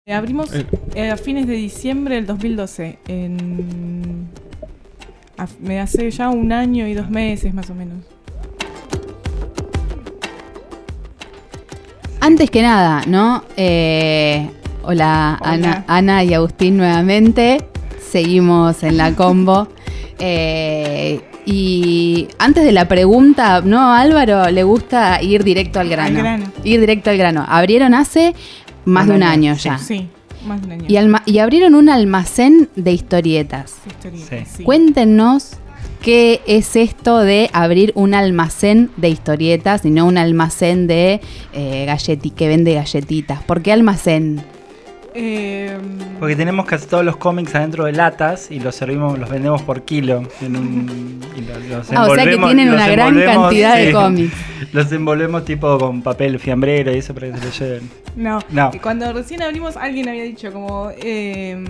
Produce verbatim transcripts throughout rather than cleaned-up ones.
Eh, abrimos eh, a fines de diciembre del dos mil doce. En... a- me hace ya un año y dos meses más o menos. Antes que nada, ¿no? Eh, hola, Hola. Ana, Ana y Agustín nuevamente. Seguimos en la combo. Eh, y antes de la pregunta, ¿no? A Álvaro le gusta ir directo al grano. Al grano. Ir directo al grano. Abrieron hace más de un año ya. Sí, más de un año. Y, alma- y abrieron un almacén de historietas. Historietas, Sí. sí. Cuéntenos qué es esto de abrir un almacén de historietas y no un almacén de eh, galleti- que vende galletitas. ¿Por qué almacén? Eh, Porque tenemos casi todos los cómics adentro de latas y los servimos, los vendemos por kilo. En un, y los, los Ah, o sea que envolvemos- tienen los una gran envolvemos, cantidad de sí. cómics. Los envolvemos tipo con papel fiambrero y eso para que se lo lleven. no. No. Cuando recién abrimos, alguien había dicho como... eh,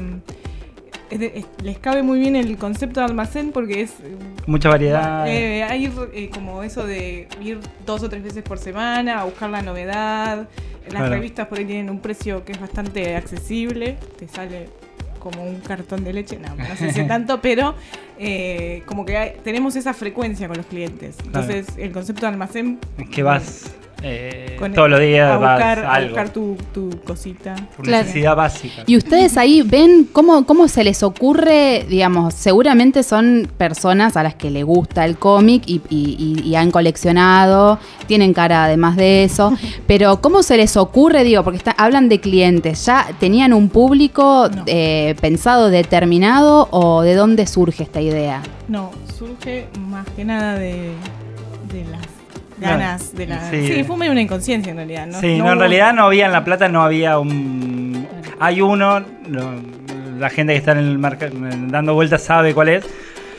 es de- es- les cabe muy bien el concepto de almacén porque es... Mucha variedad. Eh, hay eh, como eso de ir dos o tres veces por semana a buscar la novedad. Las Claro. revistas por ahí tienen un precio que es bastante accesible. Te sale como un cartón de leche. No, no sé si tanto, pero eh, como que hay- tenemos esa frecuencia con los clientes. Entonces el concepto de almacén... Es que vas eh, con- todos los días, a vas buscar, a algo. buscar tu, tu cosita. Tu Claro. necesidad básica. Y ustedes ahí ven cómo, cómo se les ocurre, digamos, seguramente son personas a las que les gusta el cómic y, y- y- y han coleccionado, tienen cara además de eso, pero ¿cómo se les ocurre, digo, porque está- hablan de clientes, ¿ya tenían un público No. eh, pensado, determinado o de dónde surge esta idea? No, surge más que nada de, de las ganas de la... sí. Sí, fue medio una inconsciencia en realidad, ¿no? Sí, no, en hubo- realidad no había en La Plata, no había un... Hay uno, no, la gente que está en el mercado dando vueltas sabe cuál es,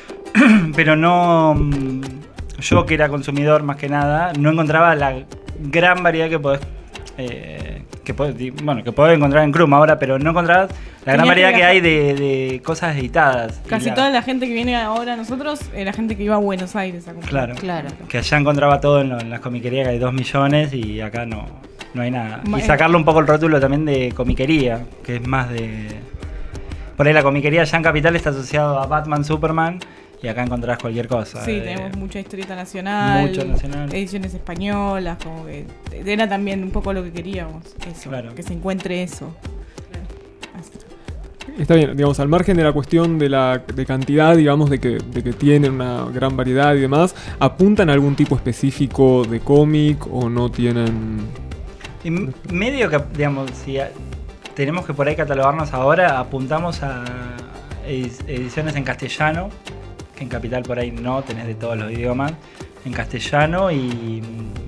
pero no... mm, yo que era consumidor más que nada, no encontraba la gran variedad que podés... eh, que podés, bueno, que podés encontrar en Crum ahora, pero no encontrabas la gran Tenías que variedad que viajar. hay de, de cosas editadas. Y Casi la- toda la gente que viene ahora a nosotros era gente que iba a Buenos Aires a comprar. Claro. Claro. Que allá encontraba todo en, lo- en las comiquerías, que hay dos millones y acá no, no hay nada. Ma- Y sacarle un poco el rótulo también de comiquería, que es más de... Por ahí la comiquería allá en Capital está asociado a Batman, Superman, y acá encontrás cualquier cosa. Sí, de- tenemos mucha historieta nacional, Mucho nacional. ediciones españolas, como que era también un poco lo que queríamos, eso, Claro. que se encuentre eso. Así. Está bien, digamos, al margen de la cuestión de la de cantidad, digamos, de que, de que tienen una gran variedad y demás, ¿apuntan a algún tipo específico de cómic o no tienen...? Y m- medio que, digamos, si a- tenemos que por ahí catalogarnos ahora, apuntamos a edi- ediciones en castellano, que en Capital por ahí no, tenés de todos los idiomas, en castellano y,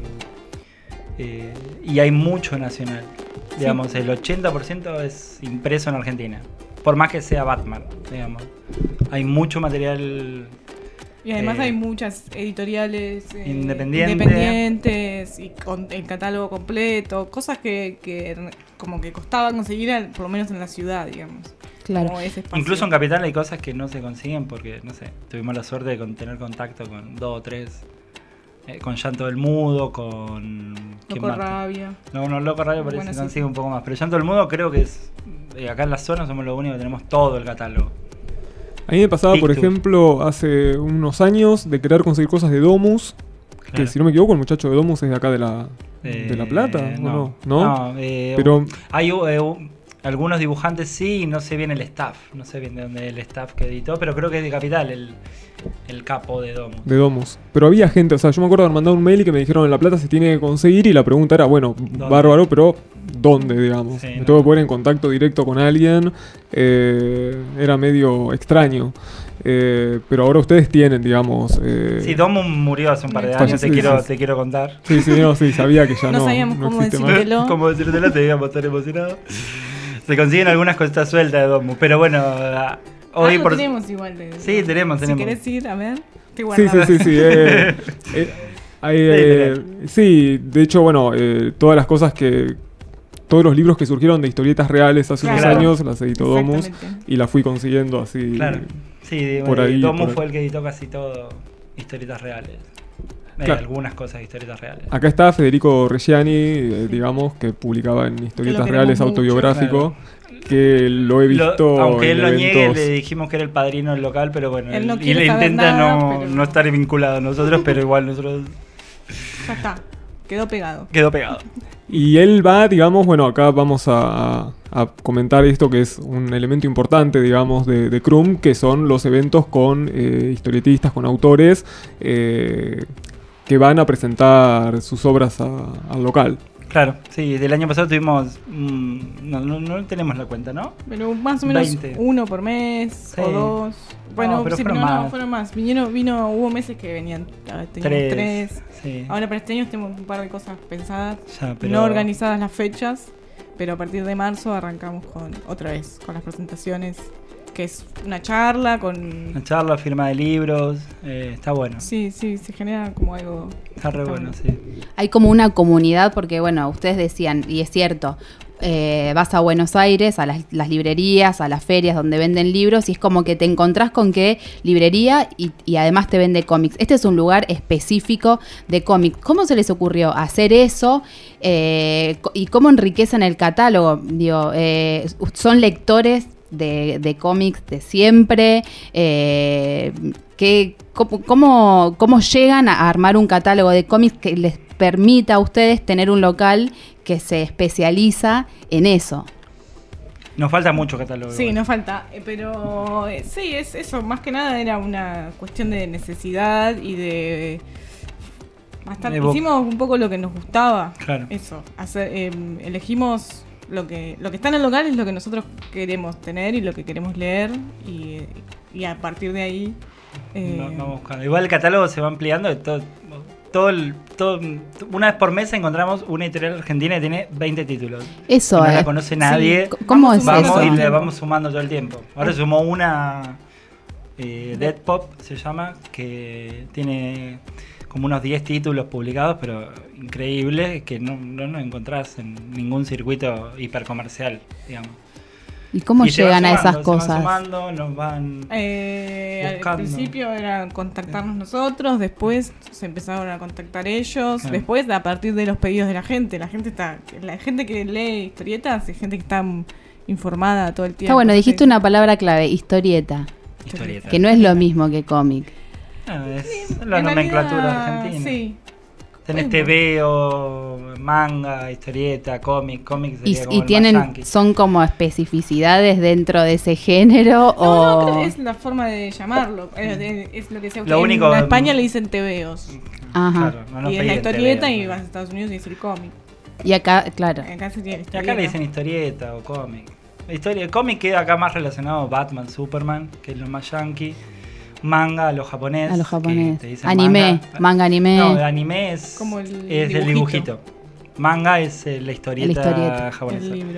eh, y hay mucho nacional. Digamos, el ochenta por ciento es impreso en Argentina, por más que sea Batman, digamos. Hay mucho material... Y además Eh, hay muchas editoriales eh, independiente. independientes y con el catálogo completo, cosas que, que como que costaba conseguir, al- por lo menos en la ciudad, digamos. Claro. Como ese espacio. Incluso en Capital hay cosas que no se consiguen porque, no sé, tuvimos la suerte de con- tener contacto con dos o tres, eh, con Llanto del Mudo, con... ¿quién Loco más? Rabia. No, no, Loco Radio parece Bueno, que sí. consigue un poco más, pero Llanto del Mudo creo que es... eh, acá en la zona somos los únicos que tenemos todo el catálogo. A mí me pasaba, por Pictus. ejemplo, hace unos años de querer conseguir cosas de Domus, que Claro. si no me equivoco, el muchacho de Domus es de acá de la, Eh, de la Plata, ¿o no. no? ¿No? No, eh, Pero hay eh, un- algunos dibujantes sí, y no sé bien el staff, no sé bien de dónde el staff que editó, pero creo que es de Capital el, el capo de Domus. de Domus. Pero había gente, o sea, yo me acuerdo de haber mandado un mail y que me dijeron en La Plata se tiene que conseguir y la pregunta era, bueno, bárbaro, pero ¿dónde, digamos? Sí, me no. tengo que poner en contacto directo con alguien. eh, era medio extraño. Eh, pero ahora ustedes tienen, digamos... eh, Sí, Domus murió hace un par de años, Falleció, te quiero, sí. te quiero contar. sí, sí, no, sí, sabía que ya No no, sabíamos no cómo existe más. decirte. Dímelo. Como decírtelo, te digamos, estar emocionado. Se consiguen algunas cositas sueltas de Domus, pero bueno, ah, hoy Algo por... tenemos igual de... Sí, tenemos, Si tenemos. querés ir, a ver, te Sí, guardaba. sí, sí, sí. eh, eh, hay, eh, sí, de hecho, bueno, eh, todas las cosas que... Todos los libros que surgieron de historietas reales hace unos Claro. años las editó Domus Exactamente. y las fui consiguiendo así. Claro. Sí, Por ahí, Domus por fue ahí. el que editó casi todo historietas reales. eh, Claro. algunas cosas de historietas reales. Acá está Federico Reggiani, eh, digamos, que publicaba en Historietas Que lo Reales queremos mucho. autobiográfico, que lo he Lo- visto aunque en él lo niegue, eventos. le dijimos que era el padrino del local, pero bueno, Él no él- y quiere él saber intenta nada, no, pero- no estar vinculado a nosotros, pero igual nosotros Ya está. Quedó pegado. quedó pegado. Y él va, digamos, bueno, acá vamos a, a- a comentar esto que es un elemento importante, digamos, de, de Crum, que son los eventos con eh, historietistas, con autores, eh, que van a presentar sus obras a- al local. Claro, sí, del año pasado tuvimos. mm, no, no, no tenemos la cuenta, ¿no? Pero más o menos veinte. uno por mes Sí. o dos. Bueno, pero sí, fueron pero no, más. fueron más. Vinieron, vino, hubo meses que venían. ah, Teníamos Tres. tres. Sí. Ahora para este año tenemos un par de cosas pensadas. Ya, pero- No organizadas las fechas. Pero a partir de marzo arrancamos con otra vez, con las presentaciones. Que es una charla con. Una charla, firma de libros, eh, está bueno. Sí, sí, se genera como algo. Está re está bueno, bueno. sí. Hay como una comunidad, porque bueno, ustedes decían, y es cierto, eh, vas a Buenos Aires, a las, las librerías, a las ferias donde venden libros, y es como que te encontrás con que librería y, y además te vende cómics. Este es un lugar específico de cómics. ¿Cómo se les ocurrió hacer eso? Eh, co- ¿Y cómo enriquecen el catálogo? Digo, eh, ¿son lectores de, de cómics de siempre? Eh, ¿qué, cómo, cómo, cómo llegan a armar un catálogo de cómics que les permita a ustedes tener un local que se especializa en eso? Nos falta mucho catálogo. Sí, igual. nos falta. eh, Pero eh, sí, es eso. Más que nada era una cuestión de necesidad y de. Bastante, De vo- hicimos un poco lo que nos gustaba. Claro. Eso. Hacer, eh, elegimos lo que lo que está en el local es lo que nosotros queremos tener y lo que queremos leer. Y, y a partir de ahí. eh, No- vamos buscando. Igual el catálogo se va ampliando. de todo, todo el- todo- una vez por mes encontramos una editorial argentina que tiene veinte títulos. Eso, no eh. la conoce nadie. C- ¿Cómo Vamos es Vamos eso? y sumando. le vamos sumando todo el tiempo. Ahora sumó una eh, Dead Pop, se llama, que tiene como unos diez títulos publicados, pero increíbles, que no, no nos encontrás en ningún circuito hipercomercial, digamos. ¿Y cómo Y se van llegan a sumando, esas se van cosas? sumando, nos van... Eh, al Buscando. principio era contactarnos nosotros, después se empezaron a contactar ellos, Claro. después a partir de los pedidos de la gente. La gente está, la gente que lee historietas es gente que está mm, informada todo el tiempo. Está bueno, dijiste Sí. una palabra clave, historieta, Historieta. que no es lo mismo que cómic. No, es la En nomenclatura realidad, argentina. Sí. Tenés Bueno. T V o manga, historieta, cómic, cómic ¿Y, sería como y el más tienen, yankee. son como especificidades dentro de ese género? No, o... no, creo que es la forma de llamarlo. Es, de- es lo que se Lo en único- España le dicen tebeos. Ajá. Claro, no nos Y es la piden historieta T V, y ¿no? vas a Estados Unidos y es el cómic. Y acá, claro. Acá sería la Y historieta. acá le dicen historieta o cómic. La historia, el cómic queda acá más relacionado a Batman, Superman, que es lo más yankee. Manga a lo japonés. A los que japoneses. te dicen Anime, manga anime. No, de anime es, Como el es el dibujito. dibujito. Manga es eh, la historieta, La historieta. japonesa. El libro.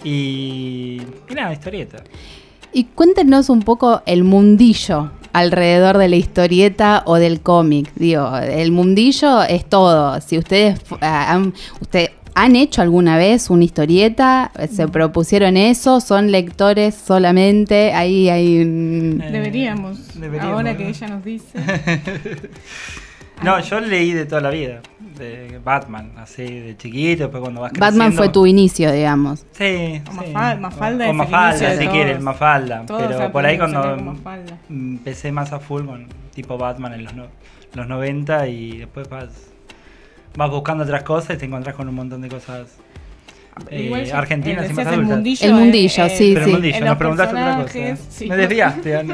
Y, y nada, historieta. Y cuéntenos un poco el mundillo alrededor de la historieta o del cómic. Digo, el mundillo es todo. Si ustedes fu- ah, han, usted, ¿han hecho alguna vez una historieta? ¿Se propusieron eso? ¿Son lectores solamente? Ahí hay un... Eh, Deberíamos, deberíamos, ahora ¿no? que ella nos dice. No, yo leí de toda la vida. De Batman, así de chiquito, después cuando vas creciendo. Batman fue tu inicio, digamos. Sí, O sí. Mafal- Mafalda o, es o el Mafalda, inicio de si todos. quieres, Mafalda. Todos Pero por ahí aprendimos a cuando leer con Mafalda. empecé más a full con tipo Batman en los, no- los noventa y después vas, vas buscando otras cosas y te encontrás con un montón de cosas eh, Igual ya, argentinas eh, y más decías el adultas. mundillo. El mundillo, eh, sí, Pero sí. el mundillo, En nos los preguntaste otra cosa. personajes, sí. Me desviaste, Ana.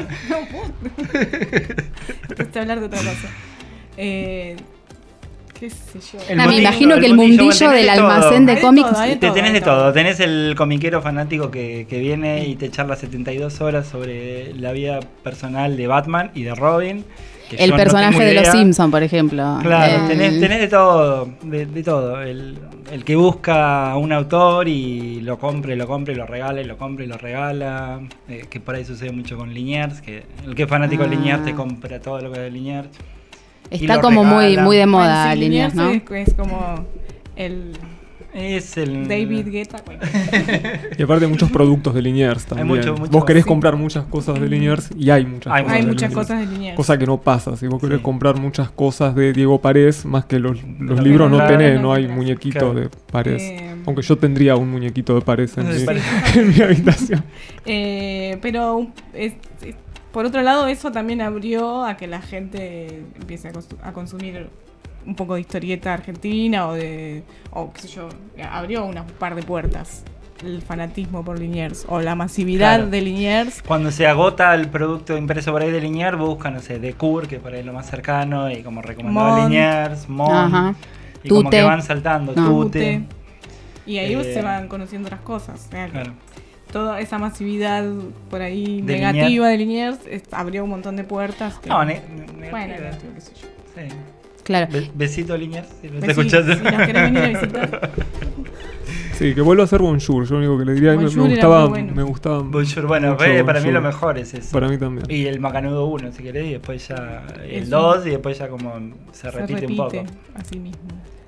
Empezaste a hablar de otra cosa. Eh, ¿Qué sé yo? El Ah, me mundillo- imagino el que el mundillo, mundillo bueno, tenés del de todo. almacén Hay de de cómics... todo, hay de Te tenés de hay todo. todo, tenés el comiquero fanático que, que viene y te charla setenta y dos horas sobre la vida personal de Batman y de Robin. que El yo no personaje tengo de los idea. Simpsons, por ejemplo. Claro, El- tenés, tenés de todo, de, de todo. El, el que busca a un autor y lo compra y lo compra y lo regala y lo compra y lo regala, eh, que por ahí sucede mucho con Liniers, que el que es fanático Ah. de Liniers te compra todo lo que es de Liniers. y Está lo como muy, regala. muy de moda, Bueno, sí, líneas, ¿no? Liniers es, es como el, Es el... David Guetta. Bueno. Y aparte muchos productos de Liniers también. mucho, mucho. Vos querés Sí. comprar muchas cosas de Liniers y hay muchas Hay cosas Hay de muchas Liniers. cosas de Liniers. Cosa que no pasa. Si vos querés Sí. comprar muchas cosas de Diego Párez, más que los, los Lo libros no claro, tenés, no no hay tenés. muñequito Claro. de Párez. Eh, Aunque yo tendría un muñequito de Párez en, Sí. mi, en mi habitación. Eh, pero es- es- por otro lado, eso también abrió a que la gente empiece a, cons- a consumir un poco de historieta argentina o de, o qué sé yo, abrió un par de puertas. El fanatismo por Liniers o la masividad Claro. de Liniers. Cuando se agota el producto impreso por ahí de Liniers, buscan, no sé, Decur, que por ahí es lo más cercano, y como recomendaba Mont. Liniers, Mont, Ajá. y como Tute. que van saltando, No. Tute. Y ahí Eh, se van conociendo otras cosas. O sea, Claro. toda esa masividad por ahí De negativa de Liniers es- abrió un montón de puertas. que- No, ne- bueno, negativa. negativa, qué sé yo. Sí. Claro. Be- besito Liniers, si lo Besi- estás escuchando. si nos querés venir a visitar. Sí, que vuelva a ser Bonjour. Yo lo único que le diría, me, me Bonjour era gustaba, muy bueno. me gustaba Bonjour, bueno, mucho re, para mí Bonjour. lo mejor es eso. Para mí también. Y el Macanudo uno, si querés, y después ya el Eso. dos, y después ya como se Se repite, un poco. repite así mismo.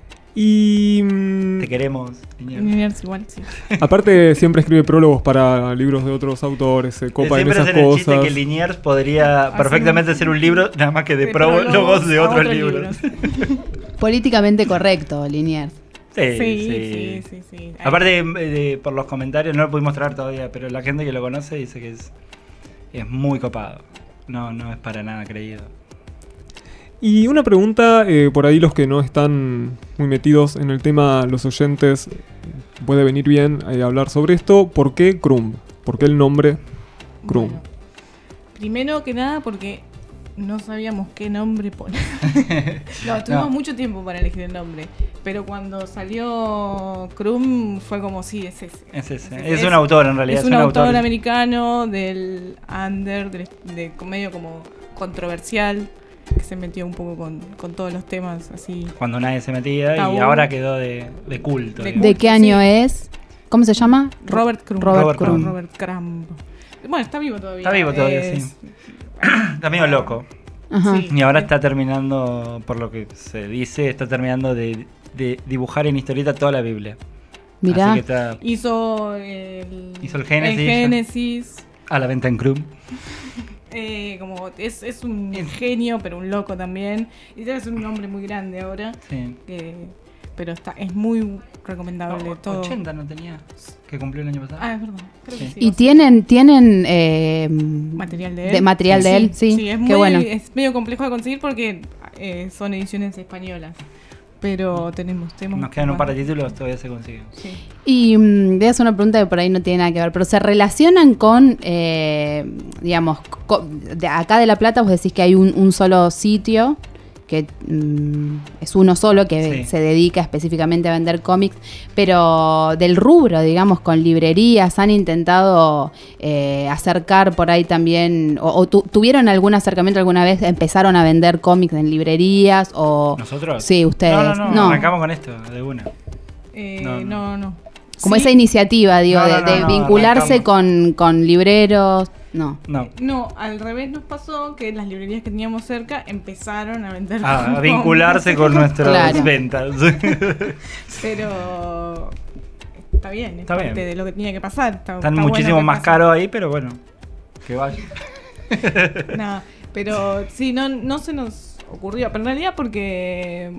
Y mm, Te queremos, Liniers. Liniers igual, sí. aparte siempre escribe prólogos para libros de otros autores, se copa en Siempre esas hacen el chiste cosas. que Liniers podría Hacer perfectamente un- ser un libro, nada más que de, De prólogos prólogos de a otros otros libros. Políticamente correcto, Liniers. Sí, Sí, sí. sí, sí, sí. Aparte, eh, de- por los comentarios, no lo pudimos traer todavía, pero la gente que lo conoce dice que es, es muy copado. No, no es para nada creído. Y una pregunta, eh, por ahí los que no están muy metidos en el tema, los oyentes, puede venir bien eh, hablar sobre esto. ¿Por qué Crumb? ¿Por qué el nombre Crumb? Bueno, primero que nada porque no sabíamos qué nombre poner. No, tuvimos No. mucho tiempo para elegir el nombre. Pero cuando salió Krum fue como, sí, es ese. Es ese. Es- Es un autor en realidad. Es un autor americano del under, del- de, medio como controversial, que se metió un poco con, con todos los temas así. Cuando nadie se metía y Tabú. ahora quedó de, de culto. De digamos. ¿De qué año Sí. es? ¿Cómo se llama? Robert Crumb. Robert Robert Crumb. Robert Crumb. Bueno, está vivo todavía. Está vivo todavía, Es- sí. Está medio loco. Ajá. Sí. Y ahora está terminando, por lo que se dice, está terminando de, de dibujar en historieta toda la Biblia. Mirá. Así que está Hizo el, Hizo el Génesis, el ya. Génesis. a la venta en Krum. Eh, como es, es un genio, pero un loco también. Y debe ser un hombre muy grande ahora. Sí. eh, pero está es muy recomendable O- todo. ochenta no tenía, que cumplió el año pasado. Ah, es verdad. Creo que Sí. sí, Y va a ser tienen, tienen eh, material de él. de material de él, sí. es, Qué muy, bueno. es medio complejo de conseguir porque eh, son ediciones españolas. Pero tenemos, tenemos Nos quedan un par de más. títulos, todavía se consiguen. Sí. Y mm, voy a hacer una pregunta que por ahí no tiene nada que ver, pero se relacionan con, eh, digamos, co- de acá de La Plata vos decís que hay un, un solo sitio, que mm, es uno solo que Sí. se dedica específicamente a vender cómics, pero del rubro, digamos, con librerías, han intentado eh, acercar por ahí también, o, o tu- tuvieron algún acercamiento alguna vez, empezaron a vender cómics en librerías, o... ¿Nosotros? Sí, ustedes. No, no, no, No. arrancamos con esto, de una. Eh, No, no, no. no. Como Sí. esa iniciativa, digo, No, de, no, no, de no, vincularse arrancamos. con, con libreros. No. No. No, al revés nos pasó que las librerías que teníamos cerca empezaron a vender. A, a cómics. vincularse con nuestras Claro. ventas. Pero está bien, es Está parte bien. de lo que tenía que pasar. Está, Están está muchísimo bueno que más pase. caros ahí, pero bueno, que vaya. Nada, pero sí, no, no se nos ocurrió. Pero en realidad porque,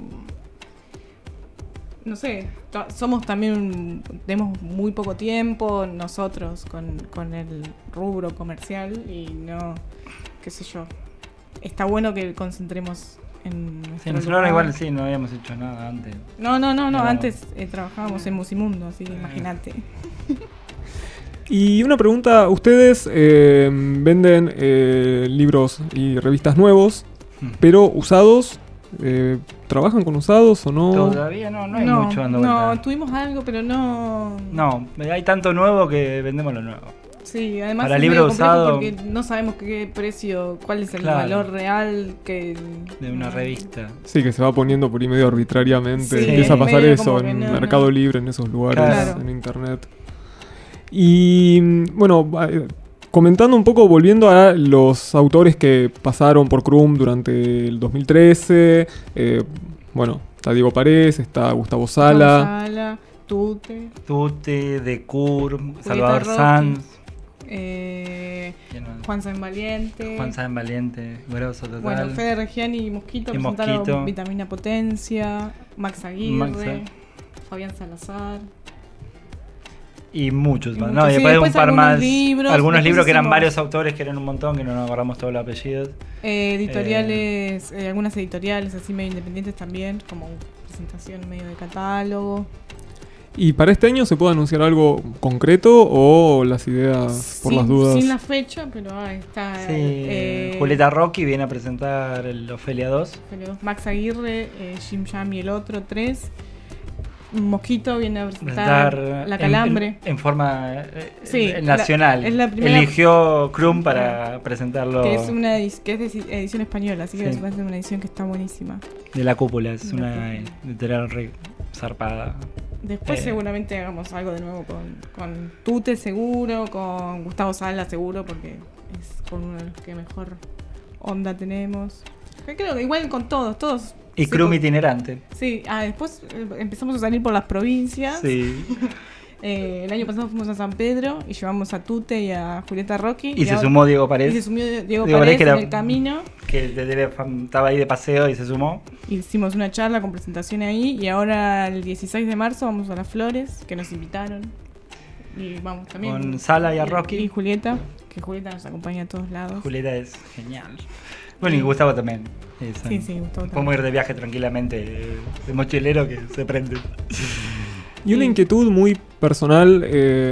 no sé, to- somos también, un- tenemos muy poco tiempo nosotros con, con el rubro comercial y no, qué sé yo. Está bueno que concentremos en nuestro Sí, nosotros lugar. igual sí, no habíamos hecho nada antes. No, no, no, no, Pero- antes eh, trabajábamos en Musimundo, así que imagínate. Y una pregunta, ¿ustedes eh, venden eh, libros y revistas nuevos, Hmm. pero usados? Eh, ¿Trabajan con usados o no? Todavía no, no hay mucho dando no, vuelta. tuvimos algo, pero no. No, hay tanto nuevo que vendemos lo nuevo. Sí, además Para es libro medio complejo usado- porque no sabemos qué precio, cuál es el Claro. valor real que De una no. revista. Sí, que se va poniendo por ahí medio arbitrariamente. Sí, Empieza a pasar medio eso como en que no, Mercado no. Libre, en esos lugares, Claro. en internet. Y mm, bueno, eh, comentando un poco, volviendo a los autores que pasaron por Krum durante el dos mil trece. eh, bueno, está Diego Párez, está Gustavo Sala. Sala, Tute. Tute, Decur, Julieta Salvador Rocky, Sanz. Eh, ¿Quién más? Juan San Valiente. Juan San Valiente, grosso total. Bueno, Fede Reggiani y Mosquito Y presentaron Mosquito. Vitamina Potencia, Max Aguirre, Max, Fabián Salazar. Y muchos Y más, muchos, ¿no? Y sí, después, después un par algunos más. libros, algunos después libros que eran hicimos- varios autores, que eran un montón, que no nos acordamos todos los apellidos. Eh, editoriales, eh, algunas editoriales así medio independientes también, como presentación medio de catálogo. ¿Y para este año se puede anunciar algo concreto o las ideas por sin, las dudas? Sin la fecha, pero ah, está. Sí, eh, Julieta Rocky viene a presentar el Ofelia dos. pero Max Aguirre, eh, Jim Jam y el otro, tres. Mosquito viene a presentar, Presentar La en- Calambre. En, en forma eh, Sí, eh, nacional. la- es la primera- Eligió Krum para presentarlo Que es una edi- que es de edición española, así que Sí. me parece una edición que está buenísima. de La Cúpula. Es De La una Cúpula. editorial re zarpada. Después Eh. seguramente hagamos algo de nuevo con, con Tute seguro, con Gustavo Sala seguro, porque es con uno de los que mejor onda tenemos. Yo creo que igual con todos, todos. Y sí, Krum con- itinerante. Sí, ah, después eh, empezamos a salir por las provincias. Sí. Eh, el año pasado fuimos a San Pedro y llevamos a Tute y a Julieta Rocky. Y, se ahora- sumó Diego y Paredes. se sumió Diego, Diego Paredes Paredes, que en era- el camino. Que de- de- estaba ahí de paseo y se sumó. Hicimos una charla con presentación ahí y ahora el dieciséis de marzo vamos a Las Flores, que nos invitaron. Y vamos también. Con Sala y a Rocky. Y Julieta, que Julieta nos acompaña a todos lados. Julieta es genial. Bueno, y Sí. Gustavo también. Es, Sí, sí, Gustavo Podemos también. ir de viaje tranquilamente, de, de mochilero que se prende. Y una Sí. inquietud muy personal, eh,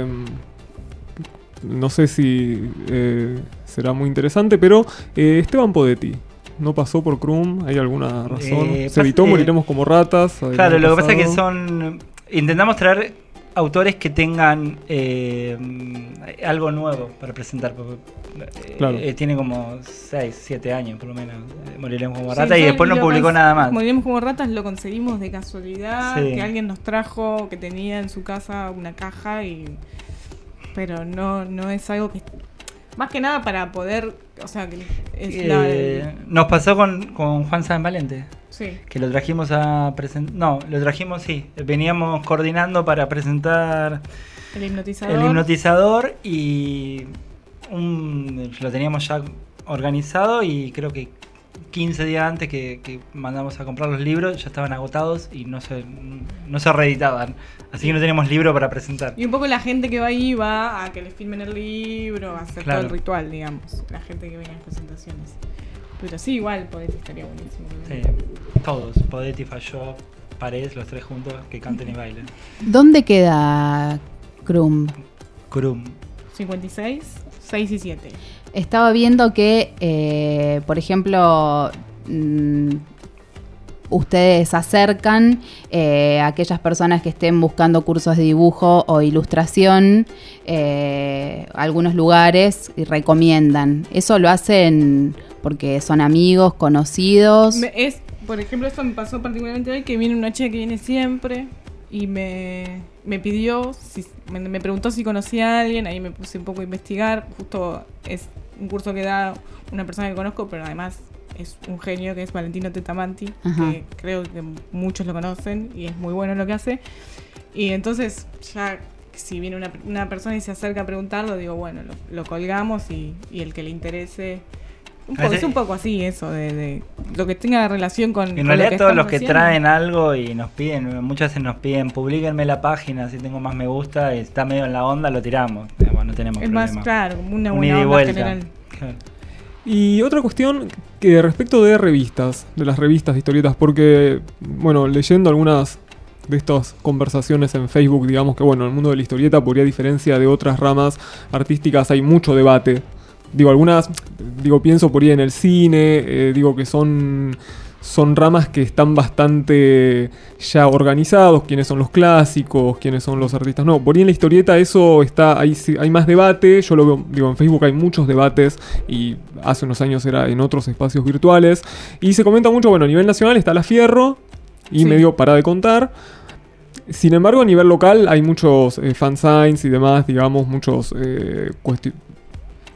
no sé si eh, será muy interesante, pero eh, Esteban Podetti no pasó por Krum, ¿hay alguna razón? Eh, Se evitó, pas- eh, moriremos como ratas. del Claro, año lo que pasa es que pasado. son... Intentamos traer autores que tengan eh, algo nuevo para presentar. porque, eh, Claro. eh, tiene como seis, siete años por lo menos. eh, Moriremos como Sí, ratas y yo después no lo publicó cons- nada más. Moriremos como ratas, lo conseguimos de casualidad, Sí. que alguien nos trajo, que tenía en su casa una caja y pero no no es algo que más que nada para poder, o sea, que es la- Eh, nos pasó con, con Juan San Valente. sí. Que lo trajimos a presentar. No, lo trajimos, sí. Veníamos coordinando para presentar El hipnotizador. el hipnotizador y un, lo teníamos ya organizado y creo que quince días antes que, que mandamos a comprar los libros ya estaban agotados y no se, no se reeditaban. Así que no teníamos libro para presentar. Y un poco la gente que va ahí va a que le filmen el libro, a hacer Claro. todo el ritual, digamos. La gente que viene a las presentaciones. Pero sí, igual, Podetti estaría buenísimo. Sí, todos. Podetti, Falló, Paredes, los tres juntos, que canten y bailen. ¿Dónde queda Krum? Krum. cincuenta y seis, seis y siete. Estaba viendo que, eh, por ejemplo, mm, ustedes acercan eh, a aquellas personas que estén buscando cursos de dibujo o ilustración eh, a algunos lugares y recomiendan. ¿Eso lo hacen porque son amigos, conocidos? Me- es, por ejemplo, esto me pasó particularmente hoy, que viene una chica que viene siempre y me, me pidió, si, me, me preguntó si conocía a alguien, ahí me puse un poco a investigar. Justo es un curso que da una persona que conozco, pero además es un genio, que es Valentino Tetamanti, Ajá. que creo que muchos lo conocen y es muy bueno lo que hace. Y entonces ya si viene una, una persona y se acerca a preguntarlo, digo, bueno, lo, lo colgamos y, y el que le interese... Un poco, es un poco así eso, de, de lo que tenga relación con... En con realidad lo que todos los estamos que haciendo. traen algo y nos piden, muchas veces nos piden, publíquenme la página, si tengo más me gusta y está medio en la onda, lo tiramos. Digamos, no tenemos Es problema. más, claro, como una Un buena ida y onda vuelta. general. Claro. Y otra cuestión que respecto de revistas, de las revistas de historietas, porque, bueno, leyendo algunas de estas conversaciones en Facebook, digamos que, bueno, en el mundo de la historieta, por ahí a diferencia de otras ramas artísticas, hay mucho debate. Digo, algunas, digo, pienso por ahí en el cine, eh, digo que son... Son ramas que están bastante ya organizados, quiénes son los clásicos, quiénes son los artistas. No, por ahí en la historieta eso está, hay, hay más debate. Yo lo veo, digo, en Facebook hay muchos debates y hace unos años era en otros espacios virtuales. Y se comenta mucho, bueno, a nivel nacional está La Fierro y Sí. medio para de contar. Sin embargo, a nivel local hay muchos eh, fansigns y demás, digamos, muchos eh, cuestiones.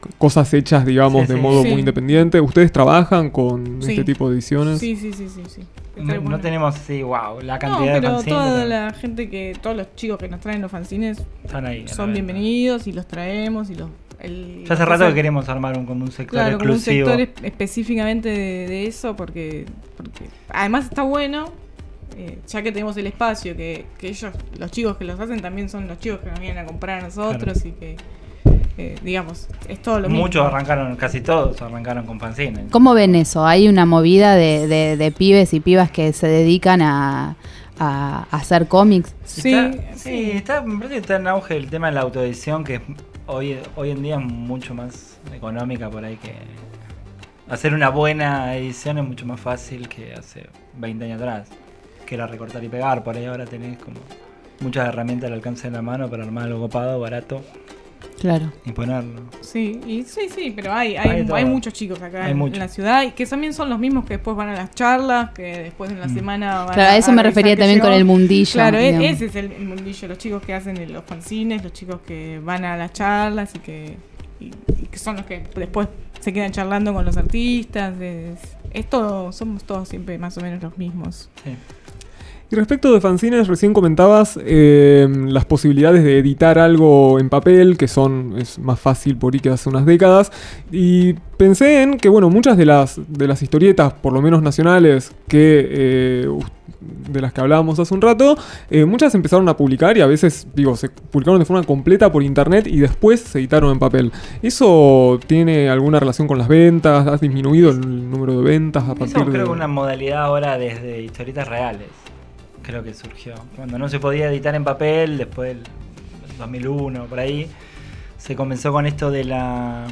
cosas hechas, digamos, Sí, de sí. modo Sí. muy independiente. ¿Ustedes trabajan con Sí. este tipo de ediciones? Sí, sí, sí, sí, sí. Está No, bueno. no tenemos, sí, wow, la No, cantidad de pero fanzines. toda pero la gente que, todos los chicos que nos traen los fanzines Están ahí. a la son venta. bienvenidos y los traemos y los... El, Ya hace los rato que cosas- queremos armar un, como un sector Claro, como un exclusivo. sector es- específicamente de, de eso, porque, porque además está bueno, eh, ya que tenemos el espacio, que, que ellos, los chicos que los hacen, también son los chicos que nos vienen a comprar a nosotros y que, eh, digamos, es todo lo mismo. Muchos arrancaron, casi todos arrancaron con fanzines. ¿Cómo ven eso? ¿Hay una movida de, de, de pibes y pibas que se dedican a, a, a hacer cómics? Sí, Está- sí. sí, está, me parece que está en auge el tema de la autoedición, que es hoy, hoy en día es mucho más económica por ahí que... Hacer una buena edición es mucho más fácil que hace veinte años atrás, que era recortar y pegar. Por ahí ahora tenés como muchas herramientas al alcance de la mano para armar algo copado, barato Claro. y ponerlo. Sí, y sí, sí, pero hay, Hay hay, todo. hay muchos chicos acá Hay en, mucho. en la ciudad y que también son los mismos que después van a las charlas, que después en la Mm. semana van Claro, a eso me revisar refería qué también con llegó. el mundillo. Claro, e- digamos. ese es el, el mundillo, los chicos que hacen los fanzines, los chicos que van a las charlas y que, y, y que son los que después se quedan charlando con los artistas. Es, es todo, somos todos siempre más o menos los mismos. Sí. Y respecto de fanzines, recién comentabas eh, las posibilidades de editar algo en papel, que son es más fácil por ahí que hace unas décadas. Y pensé en que, bueno, muchas de las, de las historietas, por lo menos nacionales, que eh, de las que hablábamos hace un rato, eh, muchas empezaron a publicar y a veces, digo, se publicaron de forma completa por internet y después se editaron en papel. ¿Eso tiene alguna relación con las ventas? ¿Has disminuido el número de ventas a Eso partir creo de...? que una modalidad ahora desde historietas reales. Creo que surgió. Cuando no se podía editar en papel, después del dos mil uno, por ahí, se comenzó con esto de la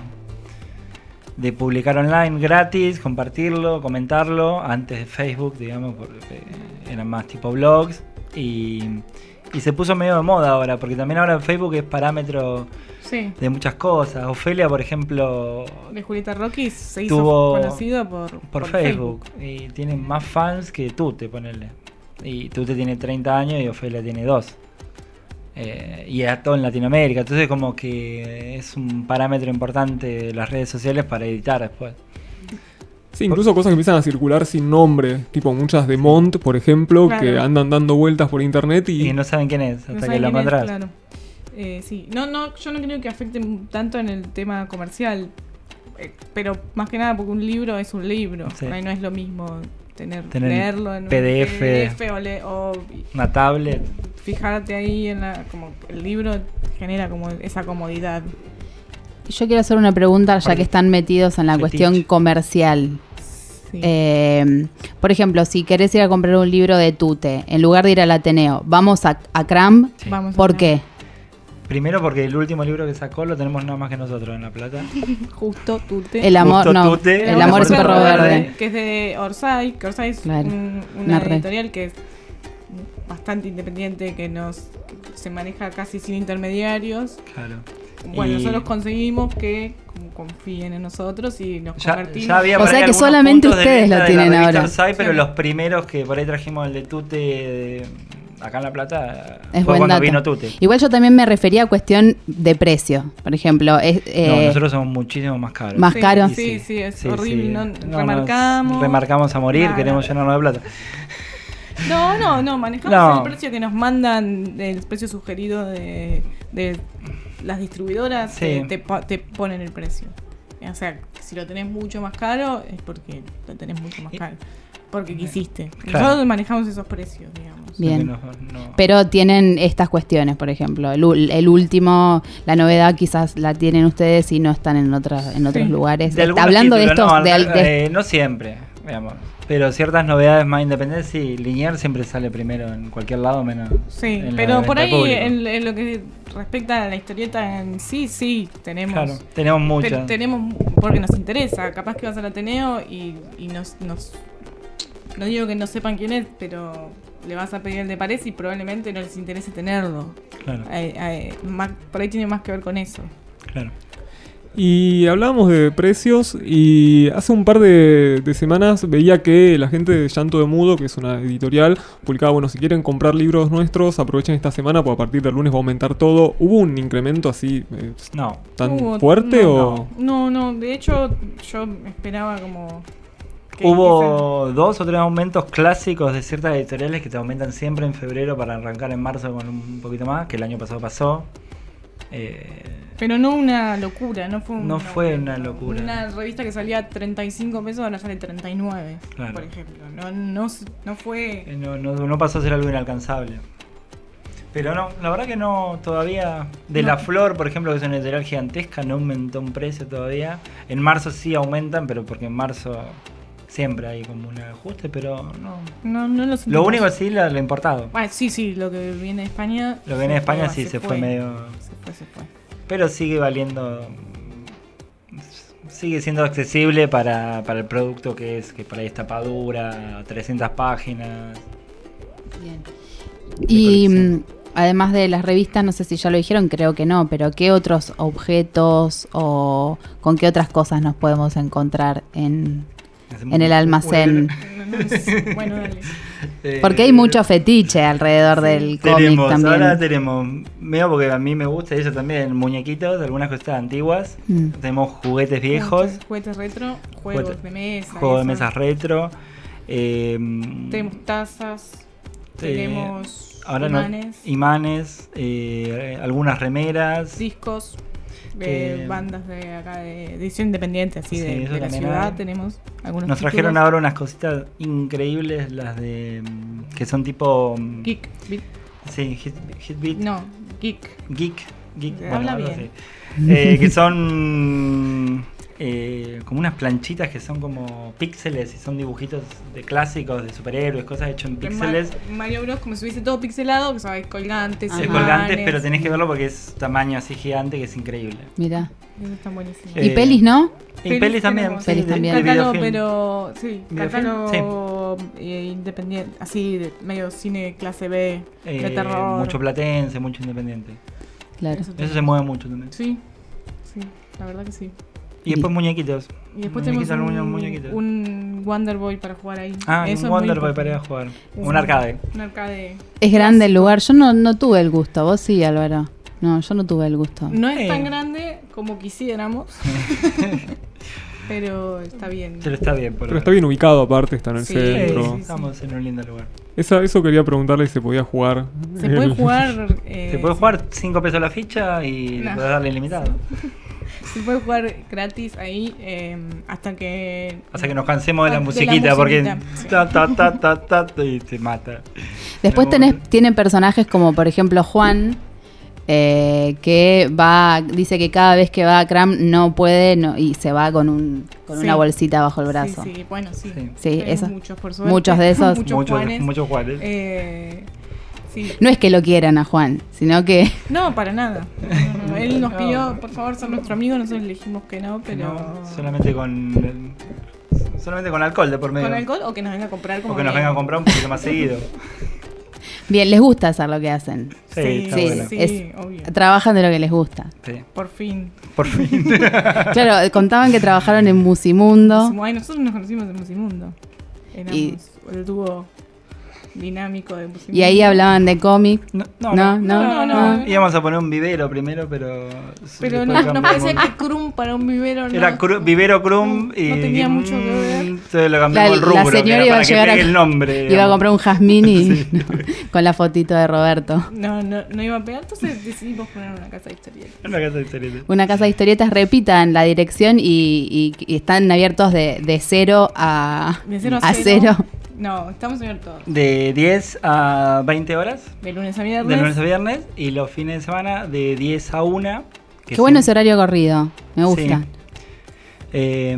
de publicar online gratis, compartirlo, comentarlo, antes de Facebook, digamos, porque eran más tipo blogs, y, y se puso medio de moda ahora, porque también ahora Facebook es parámetro Sí. de muchas cosas. Ofelia, por ejemplo, De Julieta Rocky se hizo Tuvo- conocido por, por Facebook, y tiene más fans que tú, te ponele. Y tú te tiene treinta años y Ofelia tiene dos. Eh, y es todo en Latinoamérica. Entonces como que es un parámetro importante de las redes sociales para editar después. Sí, incluso cosas que empiezan a circular sin nombre, tipo muchas de Mont, por ejemplo, Claro. que andan dando vueltas por internet y... Y no saben quién es hasta No que saben lo quién es, encontrás. claro. Eh, sí, no, no, yo no creo que afecte tanto en el tema comercial, eh, pero más que nada porque un libro es un libro, Sí. por ahí no es lo mismo tener, Tener leerlo en P D F. un P D F o, le- o Una tablet. fijarte ahí en la, como el libro genera como esa comodidad. Yo quiero hacer una pregunta, ya que están metidos en la Fetiche. cuestión comercial. Sí. Eh, por ejemplo, si querés ir a comprar un libro de Tute, en lugar de ir al Ateneo, ¿vamos a, a Cram? Sí. Vamos a ¿Por ver. qué? Primero porque el último libro que sacó lo tenemos nada más que nosotros en La Plata. Justo Tute. El amor, Justo no. Tute, El amor es un perro verde. Que es de Orsay, que Orsay es Claro, un- una una red. editorial que es bastante independiente, que nos que se maneja casi sin intermediarios. Claro. Bueno, Y nosotros conseguimos que como confíen en nosotros y nos Ya, convertimos. ya había O por sea ahí que algunos solamente puntos de ustedes venta lo de tienen la revista ahora. Orsay, pero Claro. los primeros que por ahí trajimos el de Tute de- acá en La Plata Es fue buen cuando dato. vino Tute. Igual yo también me refería a cuestión de precio. Por ejemplo, es, eh, No, nosotros somos muchísimo más caros. Más Sí, caro. Sí, sí, es Sí, horrible. sí. No, No, remarcamos. nos remarcamos a morir, Nada. queremos llenarnos de plata. No, no, no, manejamos No. el precio que nos mandan, el precio sugerido de, de las distribuidoras, Sí. eh, te, po- te ponen el precio. O sea, si lo tenés mucho más caro, es porque lo tenés mucho más Y- caro. Porque quisiste. Claro. Nosotros manejamos esos precios, digamos. Bien. No, no- pero tienen estas cuestiones, por ejemplo. El, ul- el último, la novedad quizás la tienen ustedes y no están en, otras en otros Sí. lugares. de Está algunos hablando de títulos, estos... no, de al- de- eh, no siempre, digamos. Pero ciertas novedades más independientes, sí, Liniers siempre sale primero en cualquier lado, menos Sí, en la pero por venta ahí, pública. en, en lo que respecta a la historieta en sí, sí, tenemos. Claro, tenemos Te- muchas. tenemos porque nos interesa. Capaz que vas al Ateneo y, y nos, nos. No digo que no sepan quién es, pero le vas a pedir el de Pares y probablemente no les interese tenerlo. Claro, Eh, eh, más- por ahí tiene más que ver con eso. claro. Y hablábamos de precios y hace un par de, de semanas veía que la gente de Llanto de Mudo, que es una editorial, publicaba, bueno, si quieren comprar libros nuestros, aprovechen esta semana, porque a partir del lunes va a aumentar todo. ¿Hubo un incremento así eh, No. tan Hubo- fuerte no, o...? No, no, de hecho yo esperaba como... que Hubo dos o tres aumentos clásicos de ciertas editoriales que te aumentan siempre en febrero para arrancar en marzo con un poquito más, que el año pasado pasó. Eh, empiecen- Pero no una locura, no fue, un No fue aumento. una locura. Una revista que salía treinta y cinco pesos ahora sale treinta y nueve, Claro. por ejemplo. No, no, no fue... eh, no, no, no pasó a ser algo inalcanzable. Pero no, la verdad que no, todavía. De No. La Flor, por ejemplo, que es una editorial gigantesca, no aumentó un precio todavía. En marzo sí aumentan, pero porque en marzo siempre hay como un ajuste, pero no. No, no lo Lo sentimos. único sí, lo, lo importado. Ah, sí, sí, lo que viene de España... Lo que viene de se España fue, sí se fue medio. Se fue, se fue. Pero sigue valiendo. Sigue siendo accesible para, para el producto que es, que por ahí es tapadura, trescientas páginas. Bien. De Y colección. mm, además de las revistas, no sé si ya lo dijeron, creo que no, pero ¿qué otros objetos o con qué otras cosas nos podemos encontrar en, en el almacén? No, no sé. Bueno, dale. Eh, Porque hay mucho fetiche alrededor Sí. del cómic Tenemos, también. ahora tenemos, medio porque a mí me gusta eso también, muñequitos, algunas cosas antiguas. Mm. Tenemos juguetes viejos, Muchos juguetes retro, juegos Juguete- de mesa. juegos de eso. mesas retro. eh, Tenemos tazas, eh, tenemos ahora no- imanes, imanes, eh, algunas remeras. discos de Eh, bandas de acá de edición independiente, así sí, de, eso de la también ciudad. hay. Tenemos algunos Nos trajeron títulos. ahora unas cositas increíbles, las de. mm, que son tipo. mm, Geek, Beat- Sí, hit, Hitbeat. no, Geek. Geek. Geek, Se bueno, habla algo bien. así. Eh, que son eh, como unas planchitas que son como píxeles y son dibujitos de clásicos, de superhéroes, cosas hechas en Que píxeles. Ma- Mario Bros como si hubiese todo pixelado, que sabes, colgantes, Ajá. Es imanes. colgantes, pero tenés que verlo porque es tamaño así gigante que es increíble. Mira. Eso está buenísimo. Eh, Y pelis, ¿no? Y Pelis pelis también. tenemos. sí, Pelis de- también. de Catálogo, videofilm. pero sí, ¿Videofilm? catálogo eh, independiente, así de medio cine clase B, de Eh, terror. mucho platense, mucho independiente. Claro. Eso Eso se mueve mucho también. Sí, sí, la verdad que sí. Y después muñequitos. Y después tenemos Muñequitos, un, muñequitos. un Wonder Boy para jugar ahí. Ah, Eso es un muy Wonder Boy importante. para ir a jugar. Es Un arcade. Un arcade. Es grande el lugar. Yo no, no tuve el gusto. Vos sí, Álvaro. No, yo no tuve el gusto. No es Eh. tan grande como quisiéramos, pero está bien. Pero está bien, por Pero está bien ubicado aparte, está en el Sí, Sí, centro. sí. estamos en un lindo lugar. Esa, eso quería preguntarle si se podía jugar. Se puede El- jugar. eh, Se puede sí. jugar cinco pesos la ficha y No. puedes darle ilimitado. Se puede jugar gratis ahí eh, hasta que. Hasta que nos cansemos de la De la musiquita, porque musiquita, sí. ta, ta, ta, ta, ta, y te mata. Después No, tenés, tiene personajes como, por ejemplo, Juan, eh, que va, dice que cada vez que va a Cram no puede no, y se va con, un, con Sí. una bolsita bajo el brazo. Sí, sí, bueno, sí. Sí. Sí, Tenemos eso. muchos, por suerte. Muchos de esos. muchos muchos, Juanes. muchos Juanes. Eh, sí. No es que lo quieran a Juan, sino que No, para nada. No, no, no. Él nos pidió, por favor, ser nuestro amigo. Nosotros le dijimos que no, pero. No, solamente con solamente con alcohol de por medio. ¿Con alcohol o que nos venga a comprar como O que nos bien? venga a comprar un poquito más seguido. bien, les gusta hacer lo que hacen. Sí, Sí, está sí, bueno. sí, es- obvio. Trabajan de lo que les gusta. Sí, Por fin. por fin. Claro, contaban que trabajaron en Musimundo. Ay, nosotros nos conocimos en Musimundo. Éramos Y- el dúo dinámico de Musimundo. Y ahí hablaban de cómic. No, No, no, no, no. Íbamos a poner un vivero primero, pero. Pero después no, no cambiamos. parecía que Krum para un vivero no. Era cru- vivero Crum no, y. no tenía mucho que ver. mm, Entonces lo cambiamos La- el rubro. la señora que era iba a para que llegar a- pegue el nombre. Iba a digamos. comprar un jazmín y no, con la fotito de Roberto. No, no, no iba a pegar, entonces decidimos poner una casa de historietas. Una casa de historietas. Una casa de historietas, repitan la dirección y, y- y están abiertos de, de cero a, De cero a a cero. cero. No, estamos abiertos De diez a veinte horas, de lunes a viernes. de lunes a viernes, y los fines de semana de diez a una. que Qué bueno ese siempre- horario corrido, me gusta. Sí. Eh,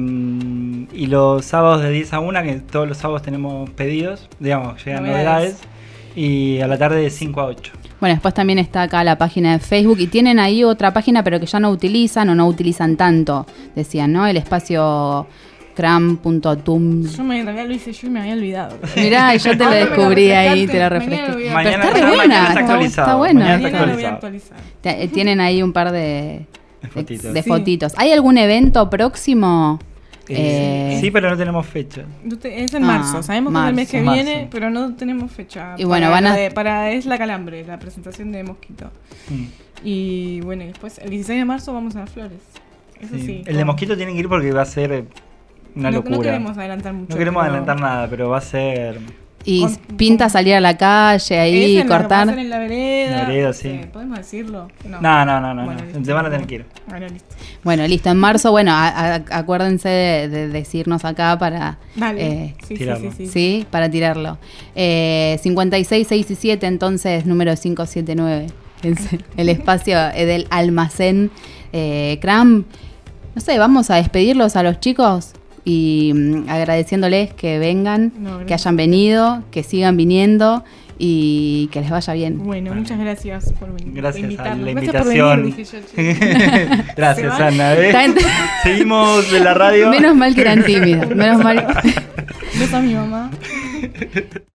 y los sábados de diez a una, que todos los sábados tenemos pedidos, digamos, llegan Novedades. novedades. Y a la tarde de cinco a ocho. Bueno, después también está acá la página de Facebook y tienen ahí otra página pero que ya no utilizan o no utilizan tanto, decían, ¿no? El espacio cram punto tum. Yo me, en realidad lo hice yo y me había olvidado. Mirá, yo te lo Ahora me descubrí ahí, refrescaste. te lo Mañana refresqué. lo voy a- Mañana- Pero está re mañana buena, está está, actualizado, está buena. mañana está Mañana lo voy a actualizado. actualizar. Te- eh, Tienen ahí un par de, De fotitos. De Sí. fotitos. ¿Hay algún evento próximo? Eh, Eh, sí, pero no tenemos fecha. No te- Es en Ah, marzo, sabemos que es el mes que marzo. viene, Marzo. pero no tenemos fecha. Y bueno, para van a- la de- para Es la Calambre, la presentación de Mosquito. Mm. Y bueno, y después el dieciséis de marzo vamos a las Flores. Eso sí. Sí. El con- de Mosquito tiene que ir porque va a ser eh, una no, locura. No queremos adelantar mucho. No queremos pero- adelantar nada, pero va a ser. Y Con- pinta con- salir a la calle ahí, Es en la- va a cortar. ser en la vereda. La vereda, no sí. sé, ¿podemos decirlo? No, no, no, no. Bueno, no. listo. Te van a tener que ir. Bueno, listo. Bueno, listo. En marzo, bueno, a- a- acuérdense de, de decirnos acá para. Dale. eh, sí, sí, tirarlo. sí, sí. Sí, para tirarlo. Eh, cincuenta y seis, seis y siete, entonces, número quinientos setenta y nueve. Es el espacio eh, del almacén eh, Cram. No sé, vamos a despedirlos a los chicos y mm, agradeciéndoles que vengan, No, gracias. que hayan venido, que sigan viniendo y que les vaya bien. Bueno, Vale. muchas gracias por venir. Gracias a invitarnos. la Gracias por invitación. venir, dije yo, che. Gracias, ¿Se van? Ana. ¿eh? Está en- Seguimos de la radio. Menos mal que eran tímidas. Menos mal. Beso a mi mamá.